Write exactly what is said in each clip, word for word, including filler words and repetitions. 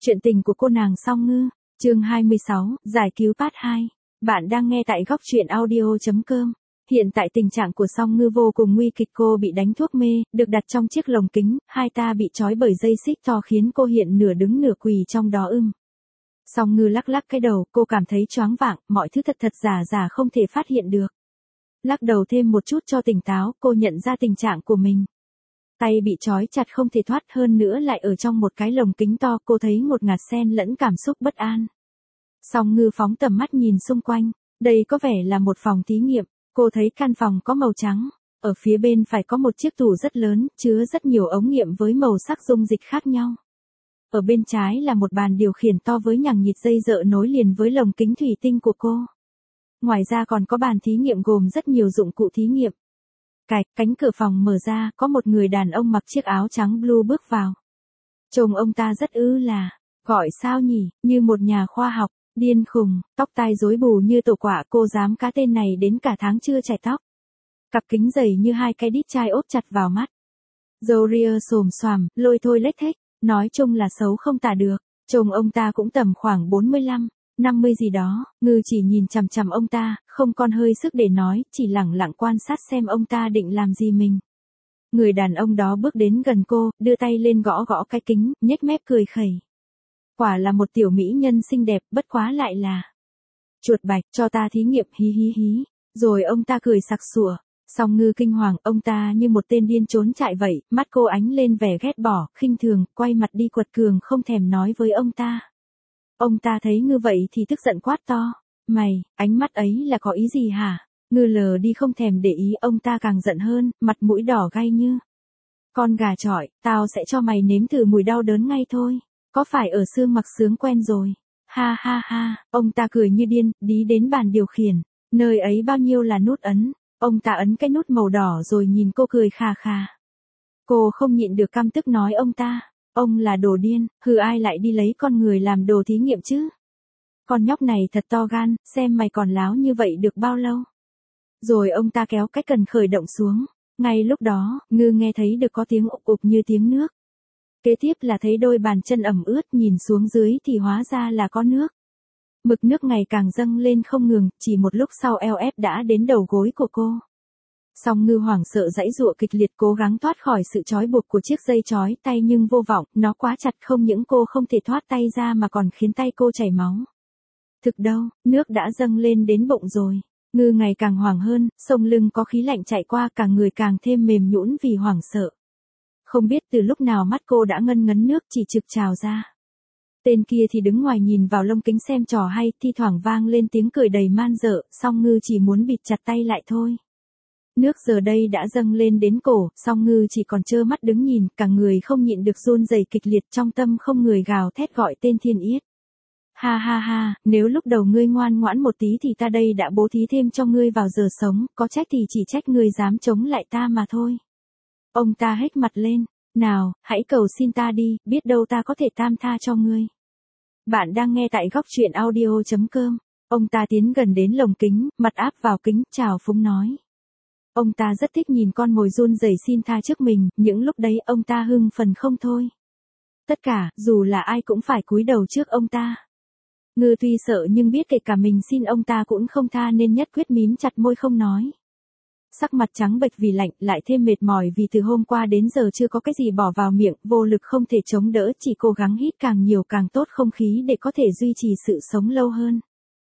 Chuyện tình của cô nàng Song Ngư, chương hai mươi sáu, giải cứu part hai. Bạn đang nghe tại góc truyện audio chấm com. Hiện tại tình trạng của Song Ngư vô cùng nguy kịch, cô bị đánh thuốc mê, được đặt trong chiếc lồng kính, hai ta bị trói bởi dây xích to khiến cô hiện nửa đứng nửa quỳ trong đó ưm. Song Ngư lắc lắc cái đầu, cô cảm thấy choáng vạng, mọi thứ thật thật giả giả không thể phát hiện được. Lắc đầu thêm một chút cho tỉnh táo, cô nhận ra tình trạng của mình. Tay bị trói chặt không thể thoát, hơn nữa lại ở trong một cái lồng kính to, cô thấy ngột ngạt xen lẫn cảm xúc bất an. Song Ngư phóng tầm mắt nhìn xung quanh, đây có vẻ là một phòng thí nghiệm, cô thấy căn phòng có màu trắng, ở phía bên phải có một chiếc tủ rất lớn, chứa rất nhiều ống nghiệm với màu sắc dung dịch khác nhau. Ở bên trái là một bàn điều khiển to với nhằng nhịt dây dợ nối liền với lồng kính thủy tinh của cô. Ngoài ra còn có bàn thí nghiệm gồm rất nhiều dụng cụ thí nghiệm. Cạch, cánh cửa phòng mở ra, có một người đàn ông mặc chiếc áo trắng blue bước vào. Trông ông ta rất ư là, gọi sao nhỉ, như một nhà khoa học, điên khùng, tóc tai rối bù như tổ quả, cô dám cá tên này đến cả tháng chưa chải tóc. Cặp kính dày như hai cái đít chai ốp chặt vào mắt. Râu ria xồm xoàm, lôi thôi lếch thếch, nói chung là xấu không tả được. Trông ông ta cũng tầm khoảng bốn mươi lăm, năm mươi gì đó. Ngư chỉ nhìn chằm chằm ông ta, không còn hơi sức để nói, chỉ lẳng lặng quan sát xem ông ta định làm gì mình. Người đàn ông đó bước đến gần cô, đưa tay lên gõ gõ cái kính, nhếch mép cười khẩy. Quả là một tiểu mỹ nhân xinh đẹp, bất quá lại là chuột bạch, cho ta thí nghiệm, hí hí hí. Rồi ông ta cười sặc sủa. Song Ngư kinh hoàng, ông ta như một tên điên trốn chạy vậy, mắt cô ánh lên vẻ ghét bỏ, khinh thường, quay mặt đi quật cường không thèm nói với ông ta. Ông ta thấy Ngư vậy thì tức giận quát to. Mày, ánh mắt ấy là có ý gì hả? Ngư lờ đi không thèm để ý, ông ta càng giận hơn, mặt mũi đỏ gay như con gà chọi, tao sẽ cho mày nếm thử mùi đau đớn ngay thôi. Có phải ở xương mặc sướng quen rồi? Ha ha ha, ông ta cười như điên, đi đến bàn điều khiển. Nơi ấy bao nhiêu là nút ấn. Ông ta ấn cái nút màu đỏ rồi nhìn cô cười khà khà. Cô không nhịn được căm tức nói ông ta. Ông là đồ điên, hừ, ai lại đi lấy con người làm đồ thí nghiệm chứ? Con nhóc này thật to gan, xem mày còn láo như vậy được bao lâu. Rồi ông ta kéo cái cần khởi động xuống. Ngay lúc đó, Ngư nghe thấy được có tiếng ục ục như tiếng nước. Kế tiếp là thấy đôi bàn chân ẩm ướt, nhìn xuống dưới thì hóa ra là có nước. Mực nước ngày càng dâng lên không ngừng, chỉ một lúc sau eo ép đã đến đầu gối của cô. Song Ngư hoảng sợ giãy giụa kịch liệt, cố gắng thoát khỏi sự trói buộc của chiếc dây trói tay nhưng vô vọng, nó quá chặt, không những cô không thể thoát tay ra mà còn khiến tay cô chảy máu. Thực đâu, nước đã dâng lên đến bụng rồi. Ngư ngày càng hoảng hơn, sống lưng có khí lạnh chạy qua, cả người càng thêm mềm nhũn vì hoảng sợ. Không biết từ lúc nào mắt cô đã ngân ngấn nước chỉ trực trào ra. Tên kia thì đứng ngoài nhìn vào lông kính xem trò hay, thi thoảng vang lên tiếng cười đầy man dợ, Song Ngư chỉ muốn bịt chặt tay lại thôi. Nước giờ đây đã dâng lên đến cổ, Song Ngư chỉ còn trơ mắt đứng nhìn, cả người không nhịn được run rẩy kịch liệt, trong tâm không người gào thét gọi tên Thiên Yết. Ha ha ha, nếu lúc đầu ngươi ngoan ngoãn một tí thì ta đây đã bố thí thêm cho ngươi vào giờ sống, có trách thì chỉ trách ngươi dám chống lại ta mà thôi. Ông ta hét mặt lên. Nào, hãy cầu xin ta đi, biết đâu ta có thể tam tha cho ngươi. Bạn đang nghe tại góc truyện audio chấm com. Ông ta tiến gần đến lồng kính, mặt áp vào kính, chào phúng nói. Ông ta rất thích nhìn con mồi run rẩy xin tha trước mình, những lúc đấy ông ta hưng phấn không thôi. Tất cả, dù là ai cũng phải cúi đầu trước ông ta. Ngư tuy sợ nhưng biết kể cả mình xin ông ta cũng không tha nên nhất quyết mím chặt môi không nói. Sắc mặt trắng bệch vì lạnh, lại thêm mệt mỏi vì từ hôm qua đến giờ chưa có cái gì bỏ vào miệng, vô lực không thể chống đỡ, chỉ cố gắng hít càng nhiều càng tốt không khí để có thể duy trì sự sống lâu hơn.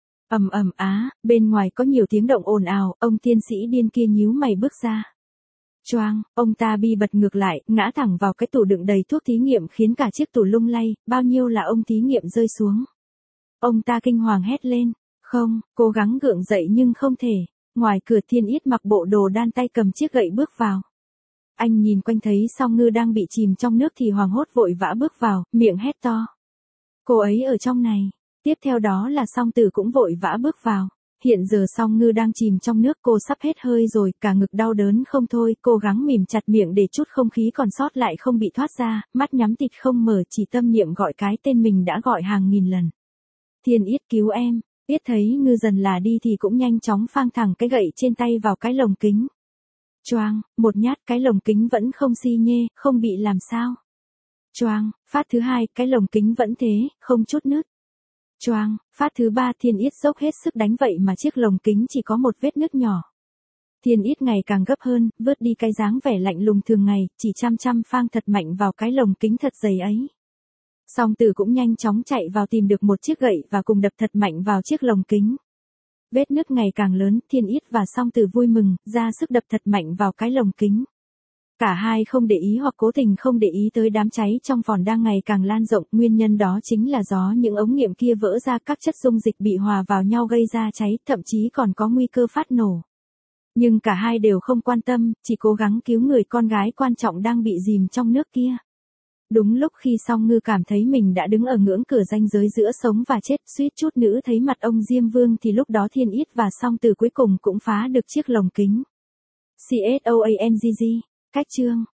Ầm ầm á, bên ngoài có nhiều tiếng động ồn ào, ông tiên sĩ điên kia nhíu mày bước ra. Choang, ông ta bi bật ngược lại, ngã thẳng vào cái tủ đựng đầy thuốc thí nghiệm khiến cả chiếc tủ lung lay, bao nhiêu là ông thí nghiệm rơi xuống. Ông ta kinh hoàng hét lên. Không, cố gắng gượng dậy nhưng không thể. Ngoài cửa Thiên Yết mặc bộ đồ đan, tay cầm chiếc gậy bước vào. Anh nhìn quanh thấy Song Ngư đang bị chìm trong nước thì hoảng hốt vội vã bước vào, miệng hét to. Cô ấy ở trong này. Tiếp theo đó là Song Tử cũng vội vã bước vào. Hiện giờ Song Ngư đang chìm trong nước, cô sắp hết hơi rồi, cả ngực đau đớn không thôi, cố gắng mỉm chặt miệng để chút không khí còn sót lại không bị thoát ra, mắt nhắm tịt không mở, chỉ tâm niệm gọi cái tên mình đã gọi hàng nghìn lần. Thiên Yết cứu em. Biết thấy Ngư dần là đi thì cũng nhanh chóng phang thẳng cái gậy trên tay vào cái lồng kính. Choang, một nhát, cái lồng kính vẫn không xi nhê, không bị làm sao. Choang, phát thứ hai, cái lồng kính vẫn thế, không chút nứt. Choang, phát thứ ba, Thiên Yết dốc hết sức đánh vậy mà chiếc lồng kính chỉ có một vết nứt nhỏ. Thiên Yết ngày càng gấp hơn, vớt đi cái dáng vẻ lạnh lùng thường ngày, chỉ chăm chăm phang thật mạnh vào cái lồng kính thật dày ấy. Song Tử cũng nhanh chóng chạy vào tìm được một chiếc gậy và cùng đập thật mạnh vào chiếc lồng kính. Vết nứt ngày càng lớn, Thiên Yết và Song Tử vui mừng, ra sức đập thật mạnh vào cái lồng kính. Cả hai không để ý hoặc cố tình không để ý tới đám cháy trong vòm đang ngày càng lan rộng, nguyên nhân đó chính là do những ống nghiệm kia vỡ ra, các chất dung dịch bị hòa vào nhau gây ra cháy, thậm chí còn có nguy cơ phát nổ. Nhưng cả hai đều không quan tâm, chỉ cố gắng cứu người con gái quan trọng đang bị dìm trong nước kia. Đúng lúc khi Song Ngư cảm thấy mình đã đứng ở ngưỡng cửa ranh giới giữa sống và chết, suýt chút nữa thấy mặt ông Diêm Vương thì lúc đó Thiên Yết và Song Tử cuối cùng cũng phá được chiếc lồng kính. CSOANGG, cách chương